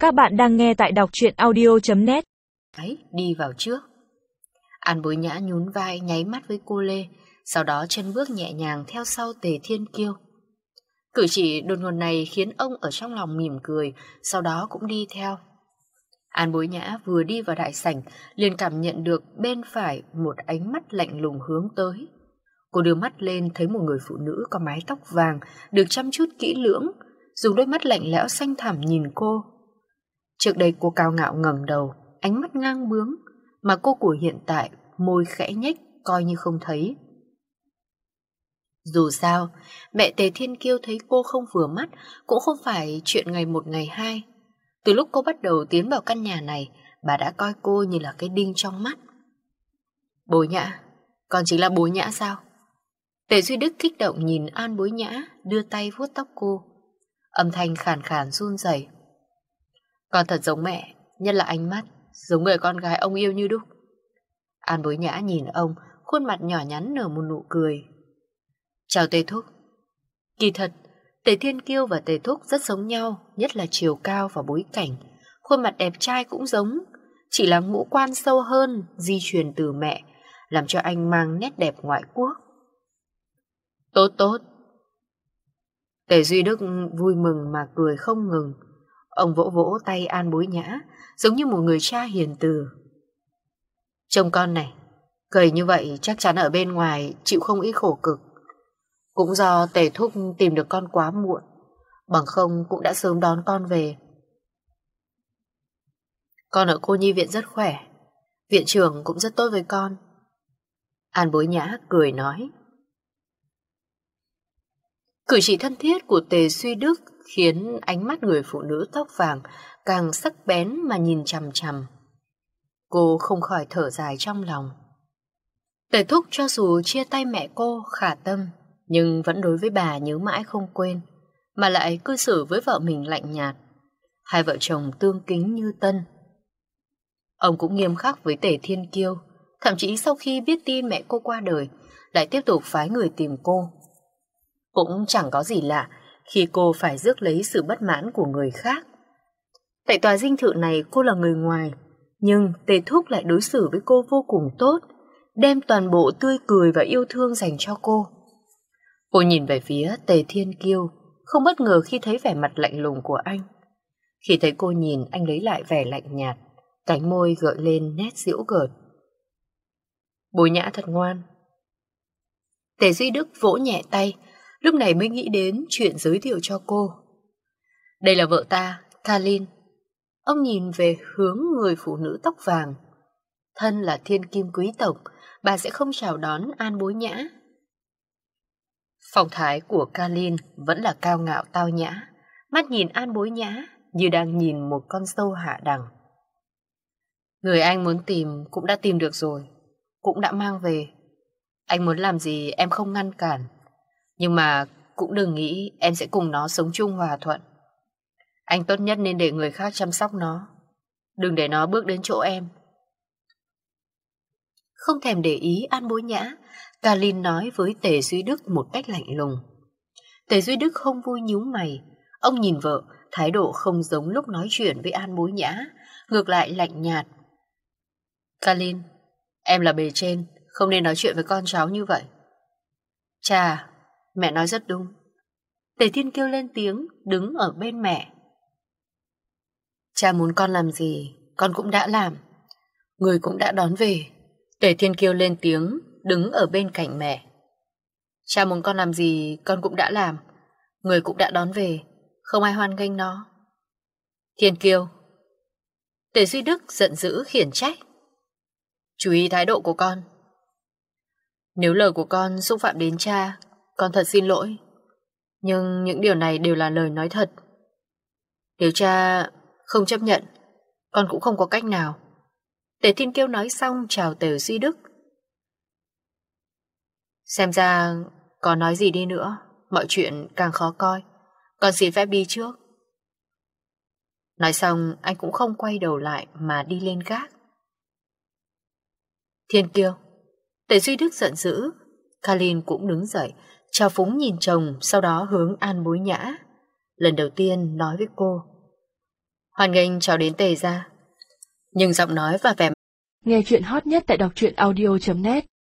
Các bạn đang nghe tại đọc truyện audio.net. Đi vào trước. An Bối Nhã nhún vai nháy mắt với cô Lê, sau đó chân bước nhẹ nhàng theo sau Tề Thiên Kiêu. Cử chỉ đột ngột này khiến ông ở trong lòng mỉm cười, sau đó cũng đi theo. An Bối Nhã vừa đi vào đại sảnh liền cảm nhận được bên phải một ánh mắt lạnh lùng hướng tới. Cô đưa mắt lên thấy một người phụ nữ có mái tóc vàng được chăm chút kỹ lưỡng, dùng đôi mắt lạnh lẽo xanh thẳm nhìn cô. Trước đây cô cao ngạo ngẩng đầu, ánh mắt ngang bướng, mà cô của hiện tại môi khẽ nhếch coi như không thấy. Dù sao, mẹ Tề Thiên Kiêu thấy cô không vừa mắt cũng không phải chuyện ngày một ngày hai. Từ lúc cô bắt đầu tiến vào căn nhà này, bà đã coi cô như là cái đinh trong mắt. Bối Nhã, con chính là Bối Nhã sao? Tề Duy Đức kích động nhìn An Bối Nhã, đưa tay vuốt tóc cô. Âm thanh khàn khàn run rẩy. Con thật giống mẹ, nhất là ánh mắt, giống người con gái ông yêu như đúc. An Bối Nhã nhìn ông, khuôn mặt nhỏ nhắn nở một nụ cười. Chào Tề Thúc. Kỳ thật, Tề Thiên Kiêu và Tề Thúc rất giống nhau, nhất là chiều cao và bối cảnh. Khuôn mặt đẹp trai cũng giống, chỉ là ngũ quan sâu hơn, di truyền từ mẹ, làm cho anh mang nét đẹp ngoại quốc. Tốt tốt. Tề Duy Đức vui mừng mà cười không ngừng. Ông vỗ vỗ tay An Bối Nhã, giống như một người cha hiền từ. Trông con này, cười như vậy chắc chắn ở bên ngoài chịu không ít khổ cực. Cũng do Tề Thúc tìm được con quá muộn, bằng không cũng đã sớm đón con về. Con ở cô nhi viện rất khỏe, viện trưởng cũng rất tốt với con. An Bối Nhã cười nói. Cử chỉ thân thiết của Tề Duy Đức khiến ánh mắt người phụ nữ tóc vàng càng sắc bén mà nhìn chằm chằm. Cô không khỏi thở dài trong lòng. Tề Thúc cho dù chia tay mẹ cô khả tâm, nhưng vẫn đối với bà nhớ mãi không quên, mà lại cư xử với vợ mình lạnh nhạt. Hai vợ chồng tương kính như tân. Ông cũng nghiêm khắc với Tề Thiên Kiêu, thậm chí sau khi biết tin mẹ cô qua đời, lại tiếp tục phái người tìm cô. Cũng chẳng có gì lạ khi cô phải rước lấy sự bất mãn của người khác. Tại tòa dinh thự này cô là người ngoài, nhưng Tề Thúc lại đối xử với cô vô cùng tốt, đem toàn bộ tươi cười và yêu thương dành cho cô. Cô nhìn về phía Tề Thiên Kiêu, không bất ngờ khi thấy vẻ mặt lạnh lùng của anh. Khi thấy cô nhìn, anh lấy lại vẻ lạnh nhạt, cánh môi gợi lên nét giễu cợt. Bối Nhã thật ngoan. Tề Duy Đức vỗ nhẹ tay, lúc này mới nghĩ đến chuyện giới thiệu cho cô. Đây là vợ ta, Kalin. Ông nhìn về hướng người phụ nữ tóc vàng. Thân là thiên kim quý tộc, bà sẽ không chào đón An Bối Nhã. Phong thái của Kalin vẫn là cao ngạo tao nhã, mắt nhìn An Bối Nhã như đang nhìn một con sâu hạ đẳng. Người anh muốn tìm cũng đã tìm được rồi, cũng đã mang về. Anh muốn làm gì em không ngăn cản, nhưng mà cũng đừng nghĩ em sẽ cùng nó sống chung hòa thuận. Anh tốt nhất nên để người khác chăm sóc nó, đừng để nó bước đến chỗ em. Không thèm để ý An Bối Nhã, Kalin nói với Tề Duy Đức một cách lạnh lùng. Tề Duy Đức không vui nhíu mày. Ông nhìn vợ, thái độ không giống lúc nói chuyện với An Bối Nhã, ngược lại lạnh nhạt. Kalin, em là bề trên, không nên nói chuyện với con cháu như vậy. Chà, mẹ nói rất đúng. Tề Thiên Kiêu lên tiếng, đứng ở bên mẹ. Cha muốn con làm gì, con cũng đã làm. Người cũng đã đón về. Tề Thiên Kiêu lên tiếng, đứng ở bên cạnh mẹ. Cha muốn con làm gì, con cũng đã làm. Người cũng đã đón về, không ai hoan nghênh nó. Thiên Kiêu. Tề Duy Đức giận dữ khiển trách. Chú ý thái độ của con. Nếu lời của con xúc phạm đến cha, con thật xin lỗi. Nhưng những điều này đều là lời nói thật. Nếu cha không chấp nhận, con cũng không có cách nào. Tề Thiên Kiêu nói xong chào Tề Duy Đức. Xem ra có nói gì đi nữa, mọi chuyện càng khó coi. Con xin phép đi trước. Nói xong anh cũng không quay đầu lại mà đi lên gác. Thiên Kiêu. Tề Duy Đức giận dữ. Kalin cũng đứng dậy, trào phúng nhìn chồng, sau đó hướng An Bối Nhã. Lần đầu tiên nói với cô. Hoan nghênh cháu đến Tề gia. Nhưng giọng nói và vẻ Nghe chuyện hot nhất tại đọc truyện audio.net